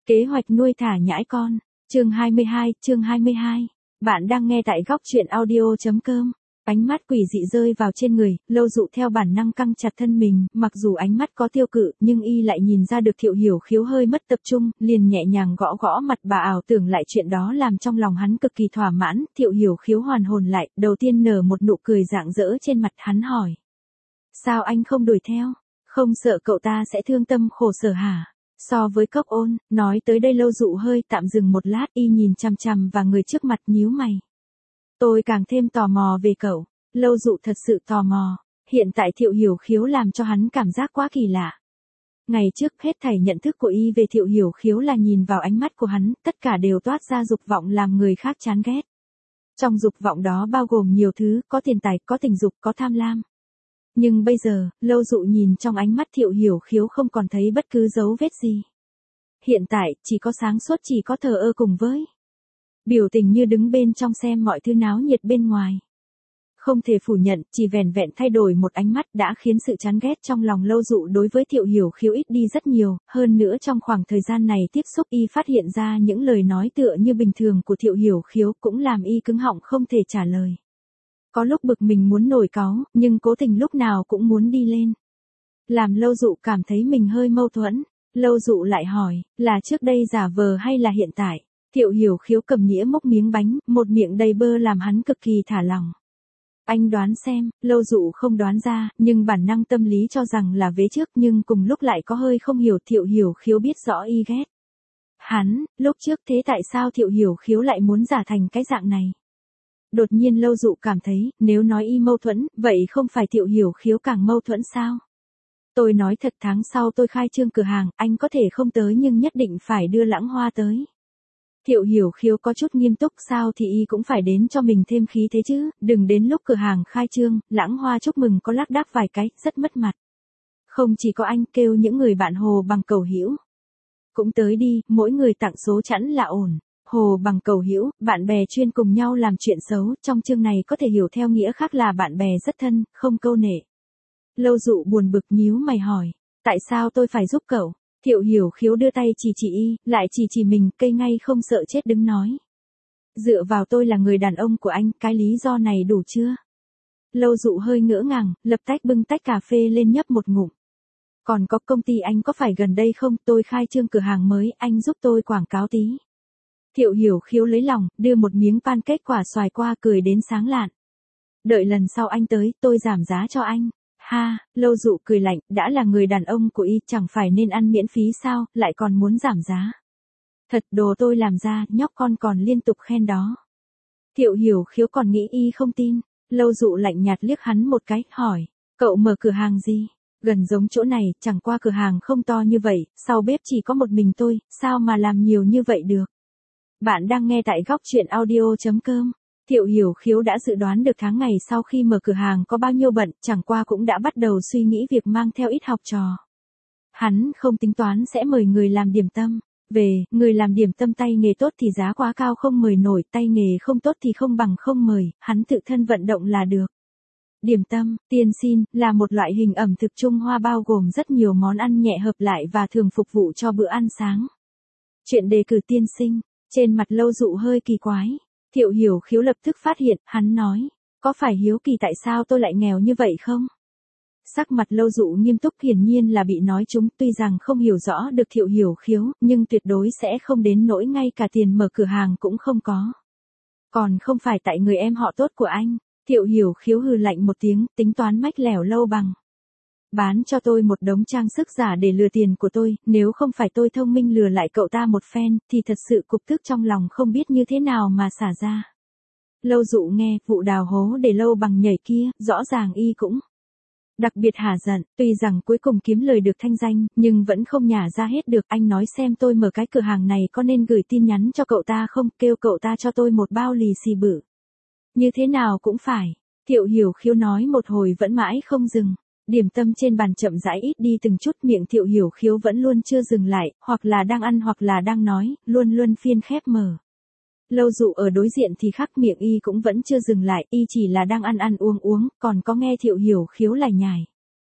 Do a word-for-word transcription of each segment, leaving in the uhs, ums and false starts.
Kế hoạch nuôi thả nhãi con. Chương hai mươi hai, chương hai mươi hai. Bạn đang nghe tại góc truyện audio chấm com. Ánh mắt quỷ dị rơi vào trên người, Lâu Dụ theo bản năng căng chặt thân mình, mặc dù ánh mắt có tiêu cự, nhưng y lại nhìn ra được Thiệu Hiểu Khiếu hơi mất tập trung, liền nhẹ nhàng gõ gõ mặt bà, ảo tưởng lại chuyện đó làm trong lòng hắn cực kỳ thỏa mãn. Thiệu Hiểu Khiếu hoàn hồn lại, đầu tiên nở một nụ cười rạng rỡ trên mặt. Hắn hỏi: sao anh không đuổi theo, không sợ cậu ta sẽ thương tâm khổ sở hả? So với Cốc Ôn, nói tới đây Lâu Dụ hơi tạm dừng một lát, y nhìn chằm chằm vào người trước mặt nhíu mày. Tôi càng thêm tò mò về cậu. Lâu Dụ thật sự tò mò. Hiện tại Thiệu Hiểu Khiếu làm cho hắn cảm giác quá kỳ lạ. Ngày trước hết thảy nhận thức của y về Thiệu Hiểu Khiếu là nhìn vào ánh mắt của hắn, tất cả đều toát ra dục vọng làm người khác chán ghét. Trong dục vọng đó bao gồm nhiều thứ, có tiền tài, có tình dục, có tham lam. Nhưng bây giờ, Lâu Dụ nhìn trong ánh mắt Thiệu Hiểu Khiếu không còn thấy bất cứ dấu vết gì. Hiện tại, chỉ có sáng suốt, chỉ có thờ ơ cùng với biểu tình như đứng bên trong xem mọi thứ náo nhiệt bên ngoài. Không thể phủ nhận, chỉ vẻn vẹn thay đổi một ánh mắt đã khiến sự chán ghét trong lòng Lâu Dụ đối với Thiệu Hiểu Khiếu ít đi rất nhiều, hơn nữa trong khoảng thời gian này tiếp xúc y phát hiện ra những lời nói tựa như bình thường của Thiệu Hiểu Khiếu cũng làm y cứng họng không thể trả lời. Có lúc bực mình muốn nổi cáu, nhưng cố tình lúc nào cũng muốn đi lên. Làm Lâu Dụ cảm thấy mình hơi mâu thuẫn. Lâu Dụ lại hỏi, là trước đây giả vờ hay là hiện tại? Thiệu Hiểu Khiếu cầm nĩa múc miếng bánh, một miệng đầy bơ làm hắn cực kỳ thả lỏng. Anh đoán xem. Lâu Dụ không đoán ra, nhưng bản năng tâm lý cho rằng là vế trước, nhưng cùng lúc lại có hơi không hiểu. Thiệu Hiểu Khiếu biết rõ y ghét hắn, lúc trước, thế tại sao Thiệu Hiểu Khiếu lại muốn giả thành cái dạng này? Đột nhiên Lâu Dụ cảm thấy, nếu nói y mâu thuẫn, vậy không phải Thiệu Hiểu Khiếu càng mâu thuẫn sao? Tôi nói thật, tháng sau tôi khai trương cửa hàng, anh có thể không tới nhưng nhất định phải đưa Lãng Hoa tới. Thiệu Hiểu Khiếu có chút nghiêm túc, sao thì y cũng phải đến cho mình thêm khí thế chứ, đừng đến lúc cửa hàng khai trương, Lãng Hoa chúc mừng có lác đác vài cái, rất mất mặt. Không chỉ có anh, kêu những người bạn Hồ Bằng Cầu Hữu cũng tới đi, mỗi người tặng số chẵn là ổn. Hồ Bằng Cầu Hữu, bạn bè chuyên cùng nhau làm chuyện xấu, trong chương này có thể hiểu theo nghĩa khác là bạn bè rất thân, không câu nệ. Lâu Dụ buồn bực nhíu mày hỏi, tại sao tôi phải giúp cậu? Thiệu Hiểu Khiếu đưa tay chỉ chỉ y, lại chỉ chỉ mình, cây ngay không sợ chết đứng nói. Dựa vào tôi là người đàn ông của anh, cái lý do này đủ chưa? Lâu Dụ hơi ngỡ ngàng, lập tách bưng tách cà phê lên nhấp một ngụm. Còn có công ty anh có phải gần đây không, tôi khai trương cửa hàng mới, anh giúp tôi quảng cáo tí. Thiệu Hiểu Khiếu lấy lòng, đưa một miếng pancake quả xoài qua, cười đến sáng lạn. Đợi lần sau anh tới, tôi giảm giá cho anh. Ha, Lâu Dụ cười lạnh, đã là người đàn ông của y, chẳng phải nên ăn miễn phí sao, lại còn muốn giảm giá. Thật đồ tôi làm ra, nhóc con còn liên tục khen đó. Thiệu Hiểu Khiếu còn nghĩ y không tin. Lâu Dụ lạnh nhạt liếc hắn một cái, hỏi, cậu mở cửa hàng gì? Gần giống chỗ này, chẳng qua cửa hàng không to như vậy, sau bếp chỉ có một mình tôi, sao mà làm nhiều như vậy được? Bạn đang nghe tại góc truyện audio chấm com. Thiệu Hiểu Khiếu đã dự đoán được tháng ngày sau khi mở cửa hàng có bao nhiêu bận, chẳng qua cũng đã bắt đầu suy nghĩ việc mang theo ít học trò. Hắn không tính toán sẽ mời người làm điểm tâm. Về, người làm điểm tâm tay nghề tốt thì giá quá cao không mời nổi, tay nghề không tốt thì không bằng không mời, hắn tự thân vận động là được. Điểm tâm, tiên xin, là một loại hình ẩm thực Trung Hoa bao gồm rất nhiều món ăn nhẹ hợp lại và thường phục vụ cho bữa ăn sáng. Chuyện đề cử tiên sinh, trên mặt Lâu Dụ hơi kỳ quái. Thiệu Hiểu Khiếu lập tức phát hiện, hắn nói, có phải hiếu kỳ tại sao tôi lại nghèo như vậy không? Sắc mặt Lâu Dụ nghiêm túc, hiển nhiên là bị nói trúng, tuy rằng không hiểu rõ được Thiệu Hiểu Khiếu, nhưng tuyệt đối sẽ không đến nỗi ngay cả tiền mở cửa hàng cũng không có. Còn không phải tại người em họ tốt của anh. Thiệu Hiểu Khiếu hừ lạnh một tiếng, tính toán mách lẻo Lâu Bằng. Bán cho tôi một đống trang sức giả để lừa tiền của tôi, nếu không phải tôi thông minh lừa lại cậu ta một phen, thì thật sự cục tức trong lòng không biết như thế nào mà xả ra. Lâu Dụ nghe, vụ đào hố để Lâu Bằng nhảy kia, rõ ràng y cũng đặc biệt hả giận, tuy rằng cuối cùng kiếm lời được thanh danh, nhưng vẫn không nhả ra hết được. Anh nói xem tôi mở cái cửa hàng này có nên gửi tin nhắn cho cậu ta không, kêu cậu ta cho tôi một bao lì xì bự. Như thế nào cũng phải. Thiệu Hiểu Khiếu nói một hồi vẫn mãi không dừng. Điểm tâm trên bàn chậm rãi ít đi từng chút, miệng Thiệu Hiểu Khiếu vẫn luôn chưa dừng lại, hoặc là đang ăn hoặc là đang nói, luôn luôn phiên khép mở. Lâu Dụ ở đối diện thì khác, miệng y cũng vẫn chưa dừng lại, y chỉ là đang ăn ăn uống uống, còn có nghe Thiệu Hiểu Khiếu lải nhải.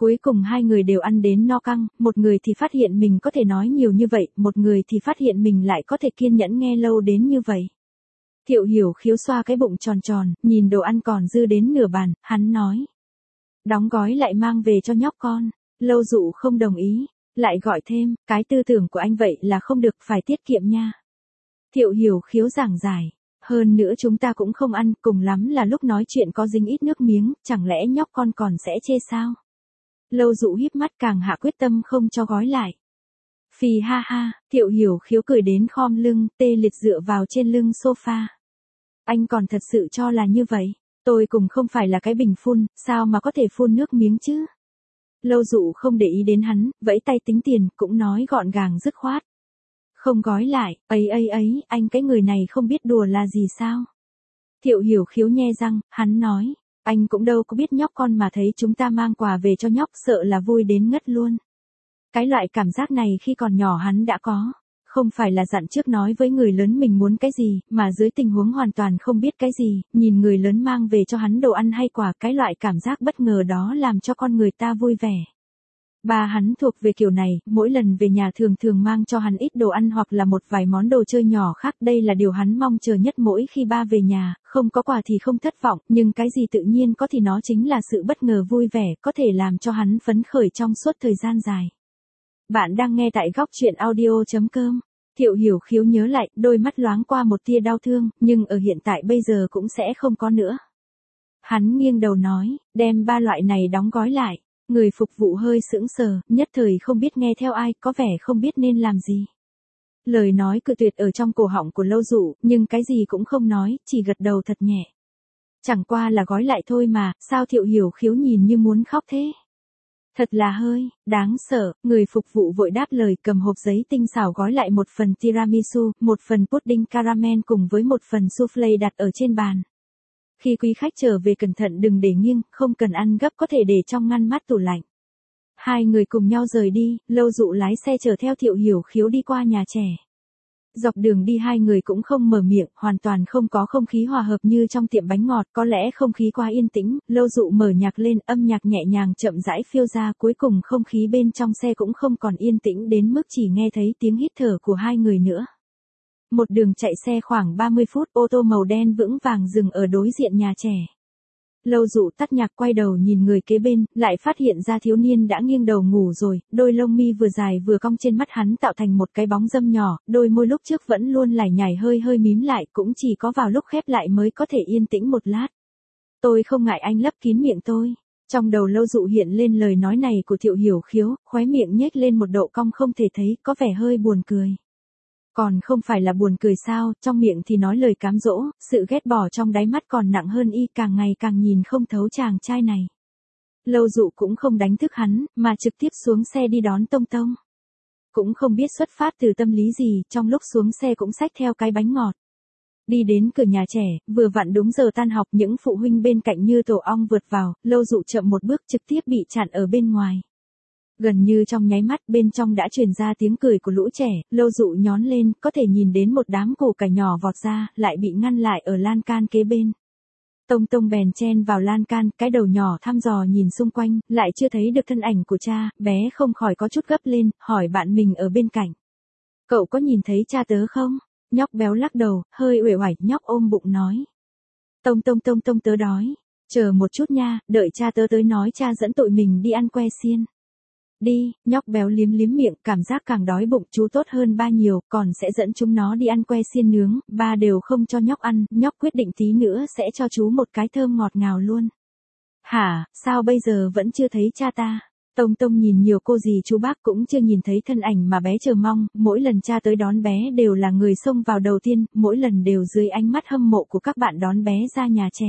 Cuối cùng hai người đều ăn đến no căng, một người thì phát hiện mình có thể nói nhiều như vậy, một người thì phát hiện mình lại có thể kiên nhẫn nghe lâu đến như vậy. Thiệu Hiểu Khiếu xoa cái bụng tròn tròn, nhìn đồ ăn còn dư đến nửa bàn, hắn nói. Đóng gói lại mang về cho nhóc con. Lâu Dụ không đồng ý, lại gọi thêm, cái tư tưởng của anh vậy là không được, phải tiết kiệm nha. Thiệu Hiểu Khiếu giảng giải, hơn nữa chúng ta cũng không ăn, cùng lắm là lúc nói chuyện có dính ít nước miếng, chẳng lẽ nhóc con còn sẽ chê sao? Lâu Dụ híp mắt càng hạ quyết tâm không cho gói lại. Phì ha ha, Thiệu Hiểu Khiếu cười đến khom lưng, tê liệt dựa vào trên lưng sofa. Anh còn thật sự cho là như vậy, tôi cũng không phải là cái bình phun, sao mà có thể phun nước miếng chứ? Lâu Dụ không để ý đến hắn, vẫy tay tính tiền, cũng nói gọn gàng dứt khoát. Không gói lại, ấy ấy ấy, anh cái người này không biết đùa là gì sao? Thiệu Hiểu Khiếu nhe răng, hắn nói, anh cũng đâu có biết nhóc con mà thấy chúng ta mang quà về cho nhóc sợ là vui đến ngất luôn. Cái loại cảm giác này khi còn nhỏ hắn đã có, không phải là dặn trước nói với người lớn mình muốn cái gì, mà dưới tình huống hoàn toàn không biết cái gì, nhìn người lớn mang về cho hắn đồ ăn hay quà, cái loại cảm giác bất ngờ đó làm cho con người ta vui vẻ. Ba hắn thuộc về kiểu này, mỗi lần về nhà thường thường mang cho hắn ít đồ ăn hoặc là một vài món đồ chơi nhỏ khác, đây là điều hắn mong chờ nhất mỗi khi ba về nhà, không có quà thì không thất vọng, nhưng cái gì tự nhiên có thì nó chính là sự bất ngờ vui vẻ, có thể làm cho hắn phấn khởi trong suốt thời gian dài. Bạn đang nghe tại góc truyện audio chấm com. Thiệu Hiểu Khiếu nhớ lại, đôi mắt loáng qua một tia đau thương, nhưng ở hiện tại bây giờ cũng sẽ không có nữa. Hắn nghiêng đầu nói, đem ba loại này đóng gói lại. Người phục vụ hơi sững sờ, nhất thời không biết nghe theo ai, có vẻ không biết nên làm gì. Lời nói cự tuyệt ở trong cổ họng của Lâu Dụ, nhưng cái gì cũng không nói, chỉ gật đầu thật nhẹ. Chẳng qua là gói lại thôi mà, sao Thiệu Hiểu Khiếu nhìn như muốn khóc thế? Thật là hơi, đáng sợ, người phục vụ vội đáp lời, cầm hộp giấy tinh xảo gói lại một phần tiramisu, một phần pudding caramel cùng với một phần soufflé đặt ở trên bàn. Khi quý khách trở về cẩn thận đừng để nghiêng, không cần ăn gấp có thể để trong ngăn mát tủ lạnh. Hai người cùng nhau rời đi, Lâu Dụ lái xe chở theo Thiệu Hiểu Khiếu đi qua nhà trẻ. Dọc đường đi hai người cũng không mở miệng, hoàn toàn không có không khí hòa hợp như trong tiệm bánh ngọt, có lẽ không khí quá yên tĩnh, Lâu Dụ mở nhạc lên, âm nhạc nhẹ nhàng chậm rãi phiêu ra, cuối cùng không khí bên trong xe cũng không còn yên tĩnh đến mức chỉ nghe thấy tiếng hít thở của hai người nữa. Một đường chạy xe khoảng ba mươi phút, ô tô màu đen vững vàng dừng ở đối diện nhà trẻ. Lâu Dụ tắt nhạc quay đầu nhìn người kế bên, lại phát hiện ra thiếu niên đã nghiêng đầu ngủ rồi, đôi lông mi vừa dài vừa cong trên mắt hắn tạo thành một cái bóng râm nhỏ, đôi môi lúc trước vẫn luôn lải nhải hơi hơi mím lại, cũng chỉ có vào lúc khép lại mới có thể yên tĩnh một lát. Tôi không ngại anh lấp kín miệng tôi. Trong đầu Lâu Dụ hiện lên lời nói này của Thiệu Hiểu Khiếu, khóe miệng nhếch lên một độ cong không thể thấy, có vẻ hơi buồn cười. Còn không phải là buồn cười sao, trong miệng thì nói lời cám dỗ, sự ghét bỏ trong đáy mắt còn nặng hơn y, càng ngày càng nhìn không thấu chàng trai này. Lâu Dụ cũng không đánh thức hắn, mà trực tiếp xuống xe đi đón Tông Tông. Cũng không biết xuất phát từ tâm lý gì, trong lúc xuống xe cũng xách theo cái bánh ngọt. Đi đến cửa nhà trẻ, vừa vặn đúng giờ tan học, những phụ huynh bên cạnh như tổ ong vượt vào, Lâu Dụ chậm một bước trực tiếp bị chặn ở bên ngoài. Gần như trong nháy mắt bên trong đã truyền ra tiếng cười của lũ trẻ, Lâu Dụ nhón lên, có thể nhìn đến một đám củ cải nhỏ vọt ra, lại bị ngăn lại ở lan can kế bên. Tông Tông bèn chen vào lan can, cái đầu nhỏ thăm dò nhìn xung quanh, lại chưa thấy được thân ảnh của cha, bé không khỏi có chút gấp lên, hỏi bạn mình ở bên cạnh. Cậu có nhìn thấy cha tớ không? Nhóc béo lắc đầu, hơi uể oải, nhóc ôm bụng nói. Tông Tông Tông Tông tớ đói, chờ một chút nha, đợi cha tớ tới nói cha dẫn tụi mình đi ăn que xiên. Đi, nhóc béo liếm liếm miệng, cảm giác càng đói bụng, chú tốt hơn ba nhiều, còn sẽ dẫn chúng nó đi ăn que xiên nướng, ba đều không cho nhóc ăn, nhóc quyết định tí nữa sẽ cho chú một cái thơm ngọt ngào luôn. Hả, sao bây giờ vẫn chưa thấy cha ta? Tông Tông nhìn nhiều cô dì chú bác cũng chưa nhìn thấy thân ảnh mà bé chờ mong, mỗi lần cha tới đón bé đều là người xông vào đầu tiên, mỗi lần đều dưới ánh mắt hâm mộ của các bạn đón bé ra nhà trẻ.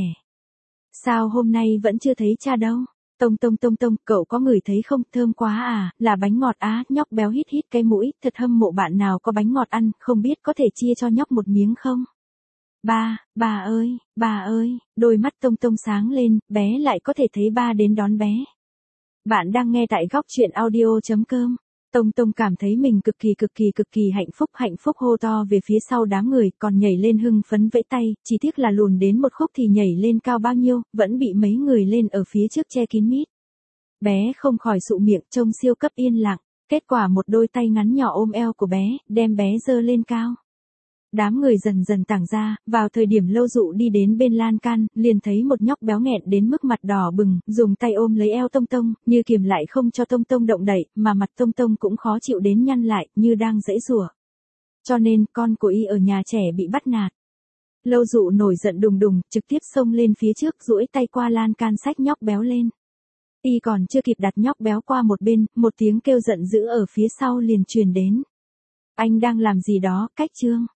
Sao hôm nay vẫn chưa thấy cha đâu? Tông Tông Tông Tông, cậu có ngửi thấy không, thơm quá à, là bánh ngọt á, nhóc béo hít hít cái mũi, thật hâm mộ bạn nào có bánh ngọt ăn, không biết có thể chia cho nhóc một miếng không? Ba, ba ơi, ba ơi, đôi mắt Tông Tông sáng lên, bé lại có thể thấy ba đến đón bé. Bạn đang nghe tại góc truyện audio chấm com. Tông Tông cảm thấy mình cực kỳ cực kỳ cực kỳ hạnh phúc, hạnh phúc hô to về phía sau đám người, còn nhảy lên hưng phấn vẫy tay, chỉ tiếc là lùn đến một khúc thì nhảy lên cao bao nhiêu, vẫn bị mấy người lên ở phía trước che kín mít. Bé không khỏi sụ miệng trông siêu cấp yên lặng, kết quả một đôi tay ngắn nhỏ ôm eo của bé, đem bé giơ lên cao. Đám người dần dần tản ra, vào thời điểm Lâu Dụ đi đến bên lan can, liền thấy một nhóc béo nghẹn đến mức mặt đỏ bừng, dùng tay ôm lấy eo Tông Tông, như kiềm lại không cho Tông Tông động đậy, mà mặt Tông Tông cũng khó chịu đến nhăn lại, như đang giãy giụa. Cho nên, con của y ở nhà trẻ bị bắt nạt. Lâu Dụ nổi giận đùng đùng, trực tiếp xông lên phía trước, duỗi tay qua lan can xách nhóc béo lên. Y còn chưa kịp đặt nhóc béo qua một bên, một tiếng kêu giận dữ ở phía sau liền truyền đến. Anh đang làm gì đó, Cách Trương?